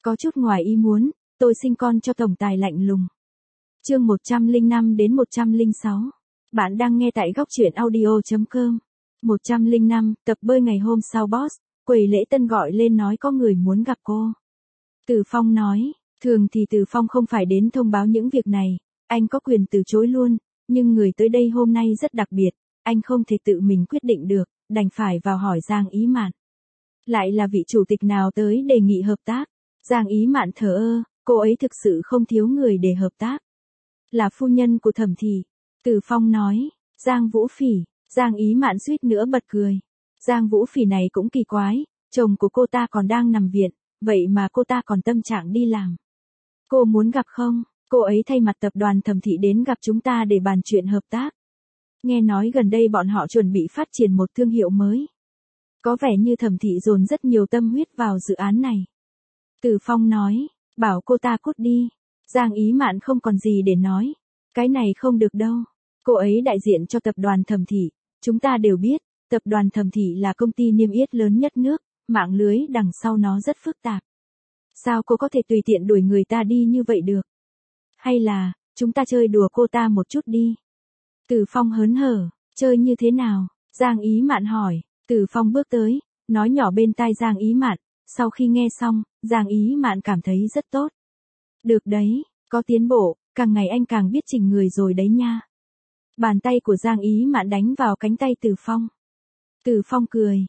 Có chút ngoài ý muốn, tôi sinh con cho tổng tài lạnh lùng. Chương 105 đến 106. Bạn đang nghe tại góc truyện audio.com. 105, tập bơi ngày hôm sau boss, quầy lễ tân gọi lên nói có người muốn gặp cô. Từ Phong nói, thường thì Từ Phong không phải đến thông báo những việc này, anh có quyền từ chối luôn, nhưng người tới đây hôm nay rất đặc biệt, anh không thể tự mình quyết định được, đành phải vào hỏi Giang Ý Mạn. Lại là vị chủ tịch nào tới đề nghị hợp tác? Giang Ý Mạn thờ ơ, cô ấy thực sự không thiếu người để hợp tác. Là phu nhân của Thẩm Thị. Từ Phong nói, Giang Vũ Phỉ. Giang Ý Mạn suýt nữa bật cười. Giang Vũ Phỉ này cũng kỳ quái, chồng của cô ta còn đang nằm viện, vậy mà cô ta còn tâm trạng đi làm. Cô muốn gặp không? Cô ấy thay mặt tập đoàn Thẩm Thị đến gặp chúng ta để bàn chuyện hợp tác. Nghe nói gần đây bọn họ chuẩn bị phát triển một thương hiệu mới. Có vẻ như Thẩm Thị dồn rất nhiều tâm huyết vào dự án này. Từ Phong nói, bảo cô ta cút đi. Giang Ý Mạn không còn gì để nói. Cái này không được đâu. Cô ấy đại diện cho tập đoàn Thẩm Thị. Chúng ta đều biết, tập đoàn Thẩm Thị là công ty niêm yết lớn nhất nước, mạng lưới đằng sau nó rất phức tạp. Sao cô có thể tùy tiện đuổi người ta đi như vậy được? Hay là, chúng ta chơi đùa cô ta một chút đi. Từ Phong hớn hở, chơi như thế nào? Giang Ý Mạn hỏi. Từ Phong bước tới, nói nhỏ bên tai Giang Ý Mạn. Sau khi nghe xong, Giang Ý Mạn cảm thấy rất tốt. Được đấy, có tiến bộ, càng ngày anh càng biết chỉnh người rồi đấy nha. Bàn tay của Giang Ý Mạn đánh vào cánh tay Từ Phong. Từ Phong cười,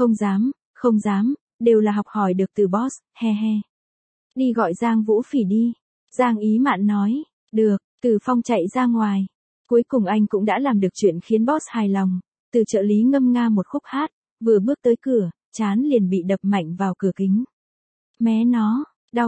không dám, đều là học hỏi được từ boss, he he. Đi gọi Giang Vũ Phỉ đi. Giang Ý Mạn nói, được, Từ Phong chạy ra ngoài. Cuối cùng anh cũng đã làm được chuyện khiến boss hài lòng. Từ trợ lý ngâm nga một khúc hát, vừa bước tới cửa, trán liền bị đập mạnh vào cửa kính. Mé nó, đau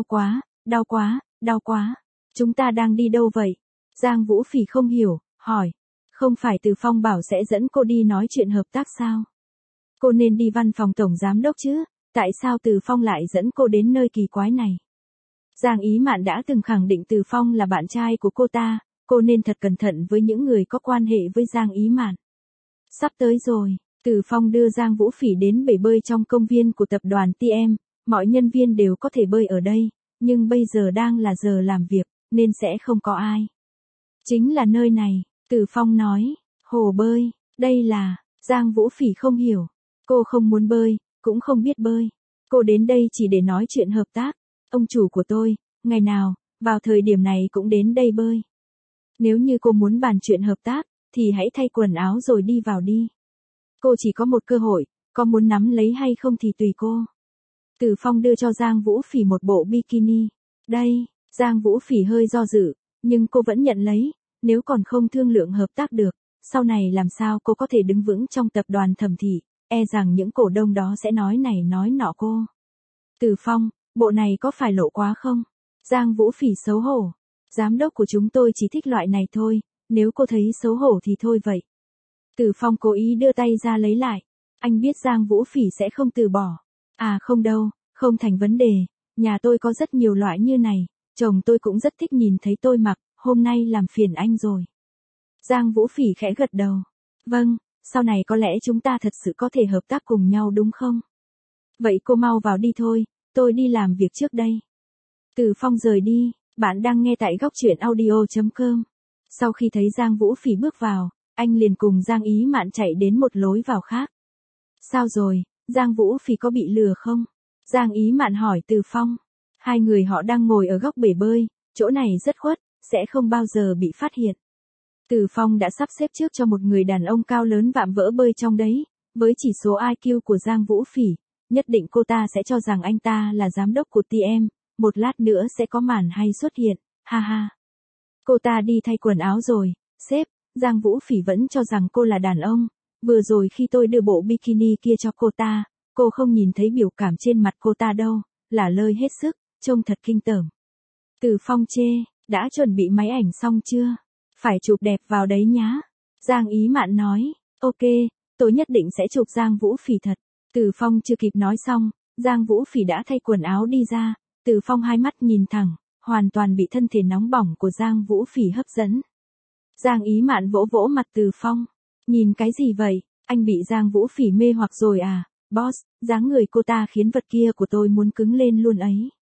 quá, chúng ta đang đi đâu vậy? Giang Vũ Phỉ không hiểu, hỏi. Không phải Từ Phong bảo sẽ dẫn cô đi nói chuyện hợp tác sao? Cô nên đi văn phòng tổng giám đốc chứ, tại sao Từ Phong lại dẫn cô đến nơi kỳ quái này? Giang Ý Mạn đã từng khẳng định Từ Phong là bạn trai của cô nên thật cẩn thận với những người có quan hệ với Giang Ý Mạn. Sắp tới rồi, Từ Phong đưa Giang Vũ Phỉ đến bể bơi trong công viên của tập đoàn TM, mọi nhân viên đều có thể bơi ở đây, nhưng bây giờ đang là giờ làm việc, nên sẽ không có ai. Chính là nơi này, Từ Phong nói, hồ bơi, đây là, Giang Vũ Phỉ không hiểu, cô không muốn bơi, cũng không biết bơi, cô đến đây chỉ để nói chuyện hợp tác, ông chủ của tôi, ngày nào, vào thời điểm này cũng đến đây bơi. Nếu như cô muốn bàn chuyện hợp tác, thì hãy thay quần áo rồi đi vào đi. Cô chỉ có một cơ hội, có muốn nắm lấy hay không thì tùy cô. Từ Phong đưa cho Giang Vũ Phỉ một bộ bikini. Đây, Giang Vũ Phỉ hơi do dự, nhưng cô vẫn nhận lấy, nếu còn không thương lượng hợp tác được, sau này làm sao cô có thể đứng vững trong tập đoàn Thẩm Thị, e rằng những cổ đông đó sẽ nói này nói nọ cô. Từ Phong, bộ này có phải lộ quá không? Giang Vũ Phỉ xấu hổ. Giám đốc của chúng tôi chỉ thích loại này thôi, nếu cô thấy xấu hổ thì thôi vậy. Từ Phong cố ý đưa tay ra lấy lại. Anh biết Giang Vũ Phỉ sẽ không từ bỏ. À không đâu, không thành vấn đề. Nhà tôi có rất nhiều loại như này. Chồng tôi cũng rất thích nhìn thấy tôi mặc. Hôm nay làm phiền anh rồi. Giang Vũ Phỉ khẽ gật đầu. Vâng, sau này có lẽ chúng ta thật sự có thể hợp tác cùng nhau đúng không? Vậy cô mau vào đi thôi, tôi đi làm việc trước đây. Từ Phong rời đi. Bạn đang nghe tại góc truyện audio.com. Sau khi thấy Giang Vũ Phỉ bước vào, anh liền cùng Giang Ý Mạn chạy đến một lối vào khác. Sao rồi, Giang Vũ Phỉ có bị lừa không? Giang Ý Mạn hỏi Từ Phong. Hai người họ đang ngồi ở góc bể bơi, chỗ này rất khuất, sẽ không bao giờ bị phát hiện. Từ Phong đã sắp xếp trước cho một người đàn ông cao lớn vạm vỡ bơi trong đấy, với chỉ số IQ của Giang Vũ Phỉ, nhất định cô ta sẽ cho rằng anh ta là giám đốc của TM, một lát nữa sẽ có màn hay xuất hiện, ha ha. Cô ta đi thay quần áo rồi, sếp, Giang Vũ Phỉ vẫn cho rằng cô là đàn ông, vừa rồi khi tôi đưa bộ bikini kia cho cô không nhìn thấy biểu cảm trên mặt cô ta đâu, là lơi hết sức, trông thật kinh tởm. Từ Phong chê, đã chuẩn bị máy ảnh xong chưa? Phải chụp đẹp vào đấy nhá. Giang Ý Mạn nói, ok, tôi nhất định sẽ chụp Giang Vũ Phỉ thật. Từ Phong chưa kịp nói xong, Giang Vũ Phỉ đã thay quần áo đi ra, Từ Phong hai mắt nhìn thẳng, hoàn toàn bị thân thể nóng bỏng của Giang Vũ Phỉ hấp dẫn. Giang Ý Mạn vỗ vỗ mặt Từ Phong, nhìn cái gì vậy, anh bị Giang Vũ Phỉ mê hoặc rồi à, boss, dáng người cô ta khiến vật kia của tôi muốn cứng lên luôn ấy.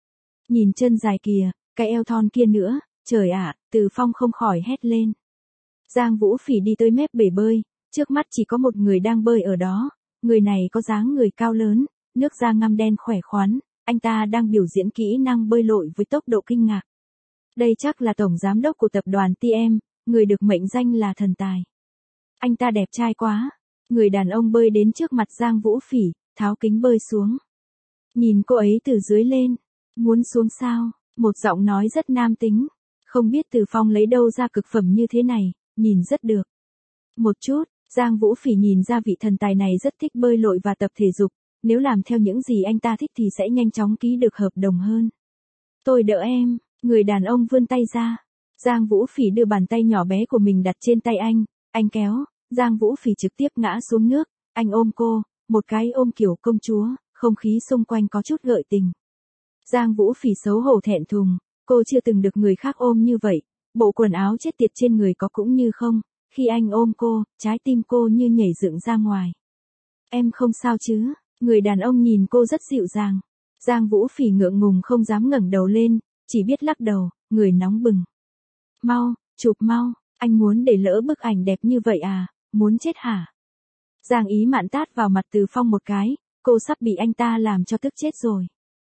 Nhìn chân dài kìa, cái eo thon kia nữa, trời ạ, Từ Phong không khỏi hét lên. Giang Vũ Phỉ đi tới mép bể bơi, trước mắt chỉ có một người đang bơi ở đó, người này có dáng người cao lớn, nước da ngăm đen khỏe khoắn, anh ta đang biểu diễn kỹ năng bơi lội với tốc độ kinh ngạc. Đây chắc là tổng giám đốc của tập đoàn TM, người được mệnh danh là thần tài. Anh ta đẹp trai quá. Người đàn ông bơi đến trước mặt Giang Vũ Phỉ, tháo kính bơi xuống. Nhìn cô ấy từ dưới lên. Muốn xuống sao? Một giọng nói rất nam tính. Không biết Từ Phong lấy đâu ra cực phẩm như thế này, nhìn rất được. Một chút, Giang Vũ Phỉ nhìn ra vị thần tài này rất thích bơi lội và tập thể dục. Nếu làm theo những gì anh ta thích thì sẽ nhanh chóng ký được hợp đồng hơn. Tôi đỡ em, người đàn ông vươn tay ra. Giang Vũ Phỉ đưa bàn tay nhỏ bé của mình đặt trên tay anh kéo, Giang Vũ Phỉ trực tiếp ngã xuống nước, anh ôm cô, một cái ôm kiểu công chúa, không khí xung quanh có chút gợi tình. Giang Vũ Phỉ xấu hổ thẹn thùng, cô chưa từng được người khác ôm như vậy, bộ quần áo chết tiệt trên người có cũng như không, khi anh ôm cô, trái tim cô như nhảy dựng ra ngoài. Em không sao chứ, người đàn ông nhìn cô rất dịu dàng. Giang Vũ Phỉ ngượng ngùng không dám ngẩng đầu lên, chỉ biết lắc đầu, người nóng bừng. Mau, chụp mau, anh muốn để lỡ bức ảnh đẹp như vậy à, muốn chết hả? Giang Ý Mạn tát vào mặt Từ Phong một cái, cô sắp bị anh ta làm cho tức chết rồi.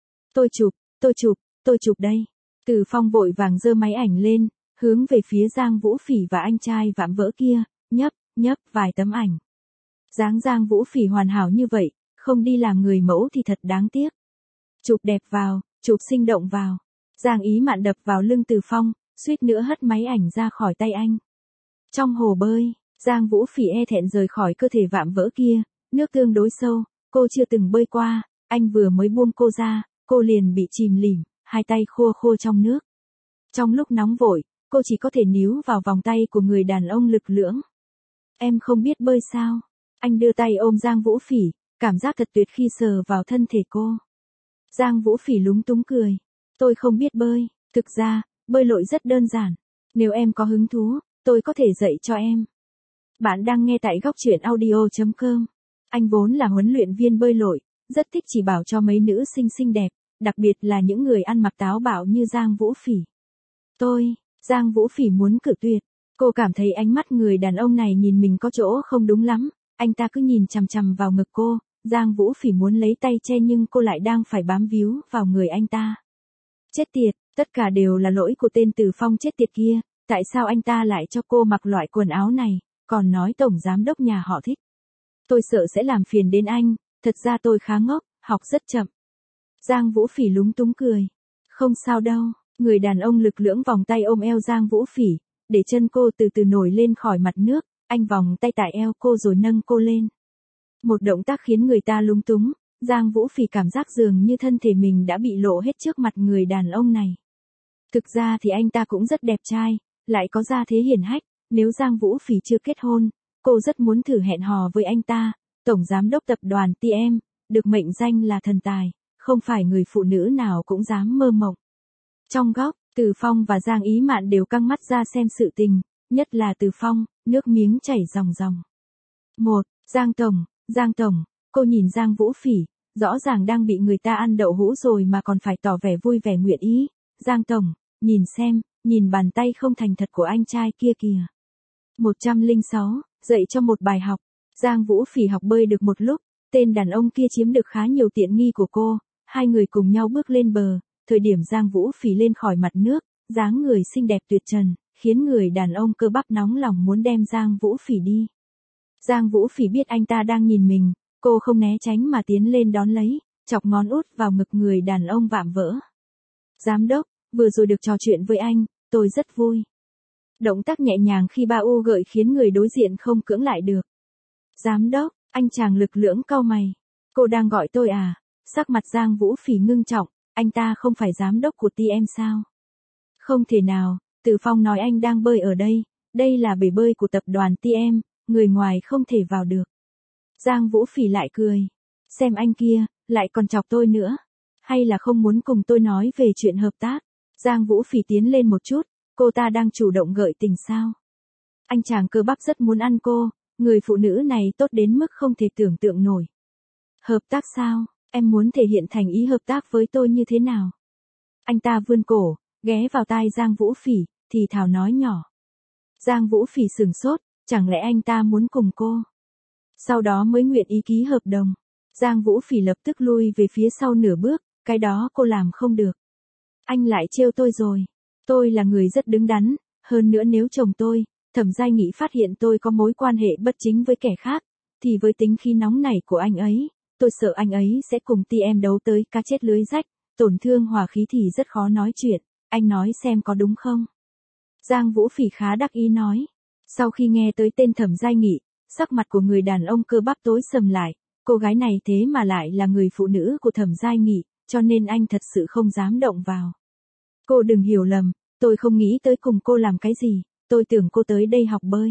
Tôi chụp đây. Từ Phong vội vàng giơ máy ảnh lên, hướng về phía Giang Vũ Phỉ và anh trai vạm vỡ kia, nhấp vài tấm ảnh. Dáng Giang Vũ Phỉ hoàn hảo như vậy, không đi làm người mẫu thì thật đáng tiếc. Chụp đẹp vào, chụp sinh động vào. Giang Ý Mạn đập vào lưng Từ Phong, suýt nữa hất máy ảnh ra khỏi tay anh. Trong hồ bơi, Giang Vũ Phỉ e thẹn rời khỏi cơ thể vạm vỡ kia, nước tương đối sâu, cô chưa từng bơi qua, anh vừa mới buông cô ra, cô liền bị chìm lìm, hai tay khô khô trong nước. Trong lúc nóng vội, cô chỉ có thể níu vào vòng tay của người đàn ông lực lưỡng. Em không biết bơi sao? Anh đưa tay ôm Giang Vũ Phỉ, cảm giác thật tuyệt khi sờ vào thân thể cô. Giang Vũ Phỉ lúng túng cười. Tôi không biết bơi, thực ra, bơi lội rất đơn giản. Nếu em có hứng thú, tôi có thể dạy cho em. Bạn đang nghe tại góc truyện audio.com. Anh vốn là huấn luyện viên bơi lội, rất thích chỉ bảo cho mấy nữ sinh xinh đẹp, đặc biệt là những người ăn mặc táo bạo như Giang Vũ Phỉ. Giang Vũ Phỉ muốn cự tuyệt. Cô cảm thấy ánh mắt người đàn ông này nhìn mình có chỗ không đúng lắm, anh ta cứ nhìn chằm chằm vào ngực cô, Giang Vũ Phỉ muốn lấy tay che nhưng cô lại đang phải bám víu vào người anh ta. Chết tiệt, tất cả đều là lỗi của tên Từ Phong chết tiệt kia, tại sao anh ta lại cho cô mặc loại quần áo này, còn nói tổng giám đốc nhà họ thích. Tôi sợ sẽ làm phiền đến anh, thật ra tôi khá ngốc, học rất chậm. Giang Vũ Phỉ lúng túng cười. Không sao đâu, người đàn ông lực lưỡng vòng tay ôm eo Giang Vũ Phỉ, để chân cô từ từ nổi lên khỏi mặt nước, anh vòng tay tại eo cô rồi nâng cô lên. Một động tác khiến người ta lúng túng, Giang Vũ Phỉ cảm giác dường như thân thể mình đã bị lộ hết trước mặt người đàn ông này. Thực ra thì anh ta cũng rất đẹp trai, lại có gia thế hiển hách, nếu Giang Vũ Phỉ chưa kết hôn, cô rất muốn thử hẹn hò với anh ta, tổng giám đốc tập đoàn TM, được mệnh danh là thần tài, không phải người phụ nữ nào cũng dám mơ mộng. Trong góc, Từ Phong và Giang Ý Mạn đều căng mắt ra xem sự tình, nhất là Từ Phong, nước miếng chảy ròng ròng. Giang Tổng, cô nhìn Giang Vũ Phỉ, rõ ràng đang bị người ta ăn đậu hũ rồi mà còn phải tỏ vẻ vui vẻ nguyện ý. Giang Tổng, nhìn xem, nhìn bàn tay không thành thật của anh trai kia kìa. 106, dạy cho một bài học. Giang Vũ Phỉ học bơi được một lúc, tên đàn ông kia chiếm được khá nhiều tiện nghi của cô, hai người cùng nhau bước lên bờ, thời điểm Giang Vũ Phỉ lên khỏi mặt nước, dáng người xinh đẹp tuyệt trần, khiến người đàn ông cơ bắp nóng lòng muốn đem Giang Vũ Phỉ đi. Giang Vũ Phỉ biết anh ta đang nhìn mình, cô không né tránh mà tiến lên đón lấy, chọc ngón út vào ngực người đàn ông vạm vỡ. Giám đốc, vừa rồi được trò chuyện với anh, tôi rất vui. Động tác nhẹ nhàng khi ba u gợi khiến người đối diện không cưỡng lại được. Giám đốc, anh chàng lực lưỡng cau mày. Cô đang gọi tôi à? Sắc mặt Giang Vũ Phỉ ngưng trọng, anh ta không phải giám đốc của TM sao? Không thể nào, Từ Phong nói anh đang bơi ở đây là bể bơi của tập đoàn TM, người ngoài không thể vào được. Giang Vũ Phỉ lại cười. Xem anh kia, lại còn chọc tôi nữa. Hay là không muốn cùng tôi nói về chuyện hợp tác? Giang Vũ Phỉ tiến lên một chút, cô ta đang chủ động gợi tình sao? Anh chàng cơ bắp rất muốn ăn cô, người phụ nữ này tốt đến mức không thể tưởng tượng nổi. Hợp tác sao? Em muốn thể hiện thành ý hợp tác với tôi như thế nào? Anh ta vươn cổ, ghé vào tai Giang Vũ Phỉ, thì thào nói nhỏ. Giang Vũ Phỉ sửng sốt, chẳng lẽ anh ta muốn cùng cô? Sau đó mới nguyện ý ký hợp đồng. Giang Vũ Phỉ lập tức lui về phía sau nửa bước, cái đó cô làm không được. Anh lại trêu tôi rồi. Tôi là người rất đứng đắn, hơn nữa nếu chồng tôi, Thẩm Giai Nghị phát hiện tôi có mối quan hệ bất chính với kẻ khác, thì với tính khí nóng nảy của anh ấy, tôi sợ anh ấy sẽ cùng TM đấu tới cá chết lưới rách, tổn thương hòa khí thì rất khó nói chuyện, anh nói xem có đúng không? Giang Vũ Phỉ khá đắc ý nói. Sau khi nghe tới tên Thẩm Giai Nghị, sắc mặt của người đàn ông cơ bắp tối sầm lại, cô gái này thế mà lại là người phụ nữ của Thẩm Giai Nghị, cho nên anh thật sự không dám động vào. Cô đừng hiểu lầm, tôi không nghĩ tới cùng cô làm cái gì, tôi tưởng cô tới đây học bơi.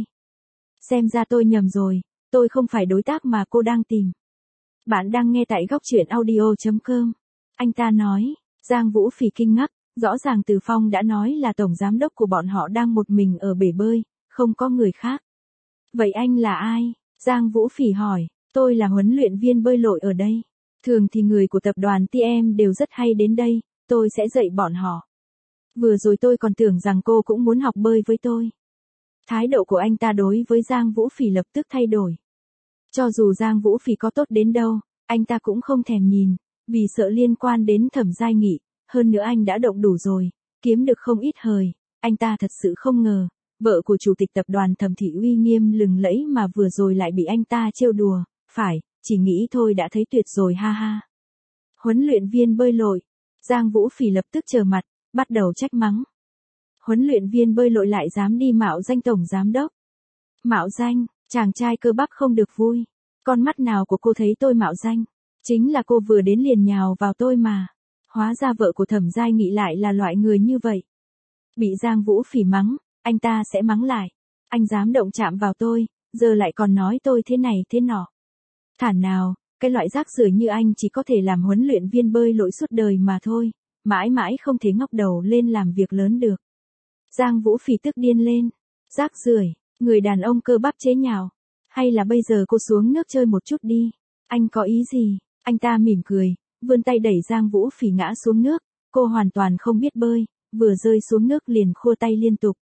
Xem ra tôi nhầm rồi, tôi không phải đối tác mà cô đang tìm. Bạn đang nghe tại góc truyện audio.com. Anh ta nói, Giang Vũ Phỉ kinh ngạc, rõ ràng Từ Phong đã nói là tổng giám đốc của bọn họ đang một mình ở bể bơi, không có người khác. Vậy anh là ai? Giang Vũ Phỉ hỏi, tôi là huấn luyện viên bơi lội ở đây. Thường thì người của tập đoàn TM đều rất hay đến đây, tôi sẽ dạy bọn họ. Vừa rồi tôi còn tưởng rằng cô cũng muốn học bơi với tôi. Thái độ của anh ta đối với Giang Vũ Phỉ lập tức thay đổi. Cho dù Giang Vũ Phỉ có tốt đến đâu, anh ta cũng không thèm nhìn, vì sợ liên quan đến Thẩm Giai Nghị, hơn nữa anh đã động đủ rồi, kiếm được không ít hời, anh ta thật sự không ngờ, vợ của chủ tịch tập đoàn Thẩm Thị uy nghiêm lừng lẫy mà vừa rồi lại bị anh ta trêu đùa, phải, chỉ nghĩ thôi đã thấy tuyệt rồi ha ha. Huấn luyện viên bơi lội, Giang Vũ Phỉ lập tức trờ mặt, bắt đầu trách mắng. Huấn luyện viên bơi lội lại dám đi mạo danh tổng giám đốc. Mạo danh, chàng trai cơ bắp không được vui. Con mắt nào của cô thấy tôi mạo danh? Chính là cô vừa đến liền nhào vào tôi mà. Hóa ra vợ của Thẩm Giai Nghị lại là loại người như vậy. Bị Giang Vũ Phỉ mắng, anh ta sẽ mắng lại. Anh dám động chạm vào tôi, giờ lại còn nói tôi thế này thế nọ. Thản nào, cái loại rác rưởi như anh chỉ có thể làm huấn luyện viên bơi lội suốt đời mà thôi, mãi mãi không thể ngóc đầu lên làm việc lớn được. Giang Vũ Phỉ tức điên lên. Rác rưởi, người đàn ông cơ bắp chế nhạo. Hay là bây giờ cô xuống nước chơi một chút đi. Anh có ý gì? Anh ta mỉm cười, vươn tay đẩy Giang Vũ Phỉ ngã xuống nước. Cô hoàn toàn không biết bơi, vừa rơi xuống nước liền khua tay liên tục.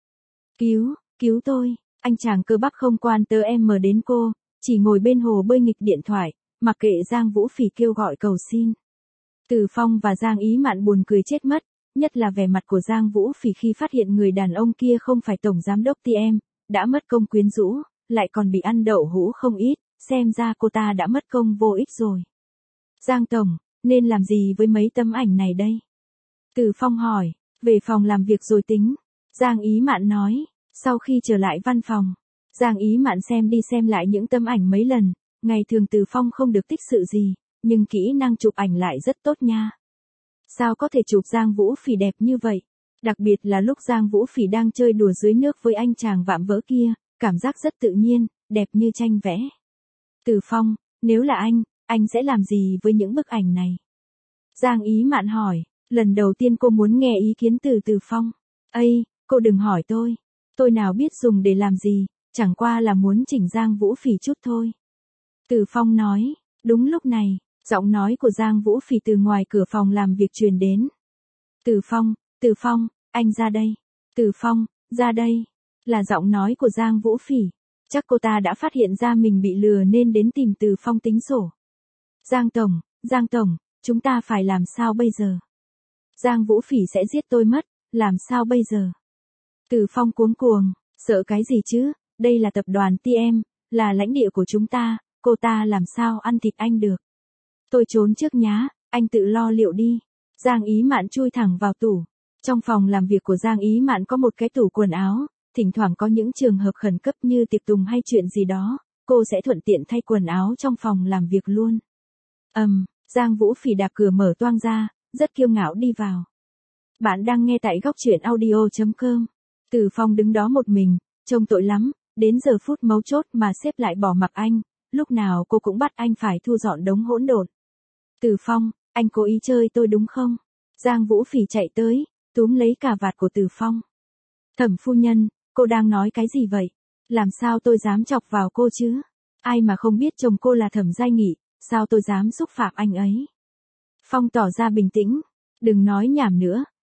Cứu tôi. Anh chàng cơ bắp không quan tớ em mờ đến cô, chỉ ngồi bên hồ bơi nghịch điện thoại, mặc kệ Giang Vũ Phỉ kêu gọi cầu xin. Từ Phong và Giang Ý Mạn buồn cười chết mất, nhất là vẻ mặt của Giang Vũ Phỉ khi phát hiện người đàn ông kia không phải tổng giám đốc TM, đã mất công quyến rũ, lại còn bị ăn đậu hũ không ít, xem ra cô ta đã mất công vô ích rồi. Giang tổng, nên làm gì với mấy tấm ảnh này đây? Từ Phong hỏi, về phòng làm việc rồi tính. Giang Ý Mạn nói, sau khi trở lại văn phòng, Giang Ý Mạn xem đi xem lại những tấm ảnh mấy lần, ngày thường Từ Phong không được tích sự gì, nhưng kỹ năng chụp ảnh lại rất tốt nha. Sao có thể chụp Giang Vũ Phỉ đẹp như vậy? Đặc biệt là lúc Giang Vũ Phỉ đang chơi đùa dưới nước với anh chàng vạm vỡ kia, cảm giác rất tự nhiên, đẹp như tranh vẽ. Từ Phong, nếu là anh sẽ làm gì với những bức ảnh này? Giang Ý Mạn hỏi, lần đầu tiên cô muốn nghe ý kiến từ Từ Phong. Ây, cô đừng hỏi tôi nào biết dùng để làm gì, chẳng qua là muốn chỉnh Giang Vũ Phỉ chút thôi. Từ Phong nói, đúng lúc này, giọng nói của Giang Vũ Phỉ từ ngoài cửa phòng làm việc truyền đến. Từ Phong, anh ra đây. Từ Phong, ra đây. Là giọng nói của Giang Vũ Phỉ. Chắc cô ta đã phát hiện ra mình bị lừa nên đến tìm Từ Phong tính sổ. Giang Tổng, chúng ta phải làm sao bây giờ? Giang Vũ Phỉ sẽ giết tôi mất, làm sao bây giờ? Từ Phong cuống cuồng, sợ cái gì chứ, đây là tập đoàn TM, là lãnh địa của chúng ta, cô ta làm sao ăn thịt anh được? Tôi trốn trước nhá, anh tự lo liệu đi. Giang Ý Mạn chui thẳng vào tủ. Trong phòng làm việc của Giang Ý Mạn có một cái tủ quần áo, thỉnh thoảng có những trường hợp khẩn cấp như tiệc tùng hay chuyện gì đó, cô sẽ thuận tiện thay quần áo trong phòng làm việc luôn. Giang Vũ Phỉ đạp cửa mở toang ra, rất kiêu ngạo đi vào. Bạn đang nghe tại góc truyện audio.com. Từ Phong đứng đó một mình, trông tội lắm, đến giờ phút mấu chốt mà sếp lại bỏ mặc anh, lúc nào cô cũng bắt anh phải thu dọn đống hỗn độn. Từ Phong, anh cố ý chơi tôi đúng không? Giang Vũ Phỉ chạy tới, túm lấy cà vạt của Từ Phong. Thẩm phu nhân, cô đang nói cái gì vậy? Làm sao tôi dám chọc vào cô chứ? Ai mà không biết chồng cô là Thẩm Giai Nghị, sao tôi dám xúc phạm anh ấy? Phong tỏ ra bình tĩnh, đừng nói nhảm nữa,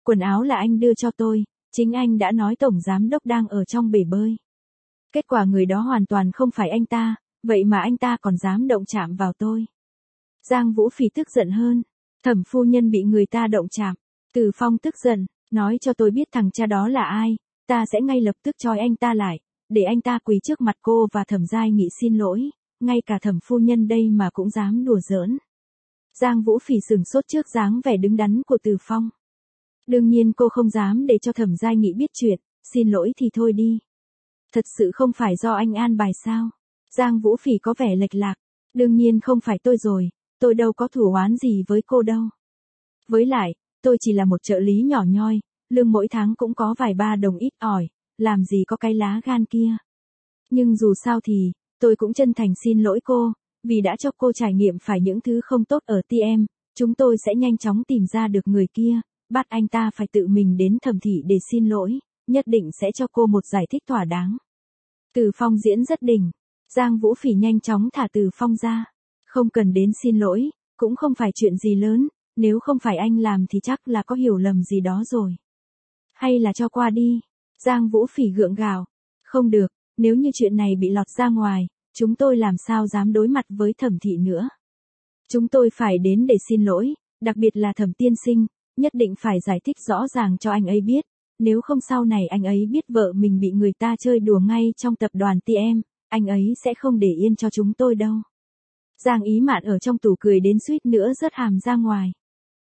quần áo là anh đưa cho tôi, chính anh đã nói tổng giám đốc đang ở trong bể bơi. Kết quả người đó hoàn toàn không phải anh ta, vậy mà anh ta còn dám động chạm vào tôi. Giang Vũ Phỉ tức giận hơn. Thẩm phu nhân bị người ta động chạm. Từ Phong tức giận, nói cho tôi biết thằng cha đó là ai, ta sẽ ngay lập tức trói anh ta lại, để anh ta quỳ trước mặt cô và Thẩm Giai Nghị xin lỗi, ngay cả thẩm phu nhân đây mà cũng dám đùa giỡn. Giang Vũ Phỉ sửng sốt trước dáng vẻ đứng đắn của Từ Phong. Đương nhiên cô không dám để cho Thẩm Giai Nghị biết chuyện, xin lỗi thì thôi đi. Thật sự không phải do anh an bài sao? Giang Vũ Phỉ có vẻ lệch lạc. Đương nhiên không phải tôi rồi, tôi đâu có thù oán gì với cô đâu. Với lại, tôi chỉ là một trợ lý nhỏ nhoi, lương mỗi tháng cũng có vài ba đồng ít ỏi, làm gì có cái lá gan kia. Nhưng dù sao thì, tôi cũng chân thành xin lỗi cô, vì đã cho cô trải nghiệm phải những thứ không tốt ở TM, chúng tôi sẽ nhanh chóng tìm ra được người kia, bắt anh ta phải tự mình đến thẩm thị để xin lỗi, nhất định sẽ cho cô một giải thích thỏa đáng. Từ Phong diễn rất đỉnh, Giang Vũ Phỉ nhanh chóng thả Từ Phong ra. Không cần đến xin lỗi, cũng không phải chuyện gì lớn, nếu không phải anh làm thì chắc là có hiểu lầm gì đó rồi. Hay là cho qua đi. Giang Vũ Phỉ gượng gạo. Không được, nếu như chuyện này bị lọt ra ngoài, chúng tôi làm sao dám đối mặt với thẩm thị nữa. Chúng tôi phải đến để xin lỗi, đặc biệt là Thẩm tiên sinh, nhất định phải giải thích rõ ràng cho anh ấy biết, nếu không sau này anh ấy biết vợ mình bị người ta chơi đùa ngay trong tập đoàn TM, anh ấy sẽ không để yên cho chúng tôi đâu. Giang Ý Mạn ở trong tủ cười đến suýt nữa rớt hàm ra ngoài.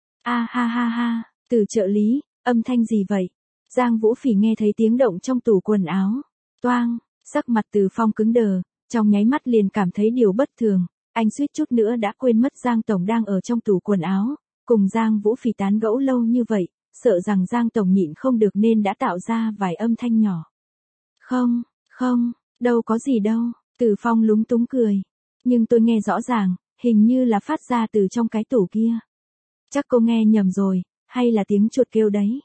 A ha ha ha, từ trợ lý, âm thanh gì vậy? Giang Vũ Phỉ nghe thấy tiếng động trong tủ quần áo. Toang, sắc mặt Từ Phong cứng đờ, trong nháy mắt liền cảm thấy điều bất thường, anh suýt chút nữa đã quên mất Giang Tổng đang ở trong tủ quần áo, cùng Giang Vũ Phỉ tán gẫu lâu như vậy, sợ rằng Giang Tổng nhịn không được nên đã tạo ra vài âm thanh nhỏ. Không, đâu có gì đâu, Từ Phong lúng túng cười. Nhưng tôi nghe rõ ràng, hình như là phát ra từ trong cái tủ kia. Chắc cô nghe nhầm rồi, hay là tiếng chuột kêu đấy.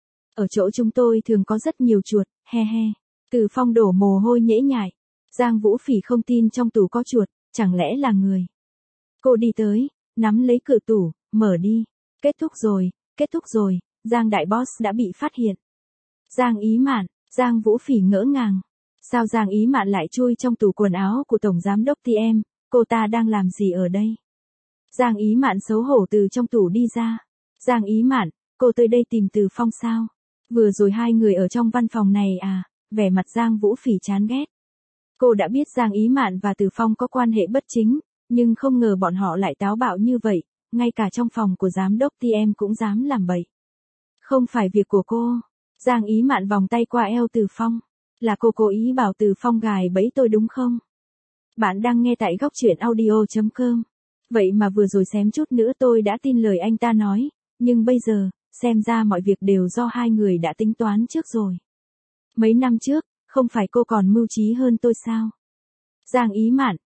Ở chỗ chúng tôi thường có rất nhiều chuột, he he. Từ Phong đổ mồ hôi nhễ nhại. Giang Vũ Phỉ không tin trong tủ có chuột, chẳng lẽ là người. Cô đi tới, nắm lấy cửa tủ, mở đi. Kết thúc rồi, Giang đại boss đã bị phát hiện. Giang Ý Mạn, Giang Vũ Phỉ ngỡ ngàng. Sao Giang Ý Mạn lại chui trong tủ quần áo của Tổng Giám đốc TM, cô ta đang làm gì ở đây? Giang Ý Mạn xấu hổ từ trong tủ đi ra. Giang Ý Mạn, cô tới đây tìm Từ Phong sao? Vừa rồi hai người ở trong văn phòng này à? Vẻ mặt Giang Vũ Phỉ chán ghét. Cô đã biết Giang Ý Mạn và Từ Phong có quan hệ bất chính, nhưng không ngờ bọn họ lại táo bạo như vậy, ngay cả trong phòng của Giám đốc TM cũng dám làm bậy. Không phải việc của cô. Giang Ý Mạn vòng tay qua eo Từ Phong. Là cô cố ý bảo Từ Phong gài bẫy tôi đúng không? Bạn đang nghe tại góc truyện audio.com. Vậy mà vừa rồi xém chút nữa tôi đã tin lời anh ta nói, nhưng bây giờ, xem ra mọi việc đều do hai người đã tính toán trước rồi. Mấy năm trước, không phải cô còn mưu trí hơn tôi sao? Giang Ý Mạn,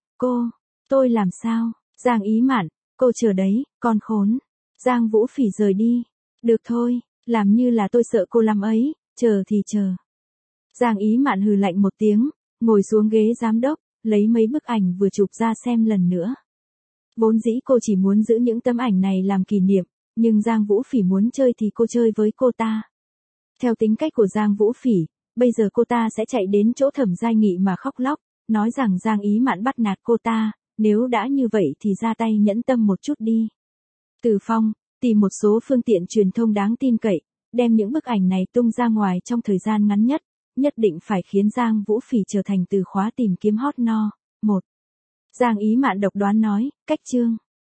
tôi làm sao? Giang Ý Mạn, cô chờ đấy, con khốn. Giang Vũ Phỉ rời đi. Được thôi, làm như là tôi sợ cô lắm ấy, chờ thì chờ. Giang Ý Mạn hừ lạnh một tiếng, ngồi xuống ghế giám đốc, lấy mấy bức ảnh vừa chụp ra xem lần nữa. Vốn dĩ cô chỉ muốn giữ những tấm ảnh này làm kỷ niệm, nhưng Giang Vũ Phỉ muốn chơi thì cô chơi với cô ta. Theo tính cách của Giang Vũ Phỉ, bây giờ cô ta sẽ chạy đến chỗ Thẩm Giai Nghị mà khóc lóc, nói rằng Giang Ý Mạn bắt nạt cô ta, nếu đã như vậy thì ra tay nhẫn tâm một chút đi. Từ Phong, tìm một số phương tiện truyền thông đáng tin cậy, đem những bức ảnh này tung ra ngoài trong thời gian ngắn nhất, nhất định phải khiến Giang Vũ Phỉ trở thành từ khóa tìm kiếm hot no. 1. Giang Ý Mạn độc đoán nói, cách chương.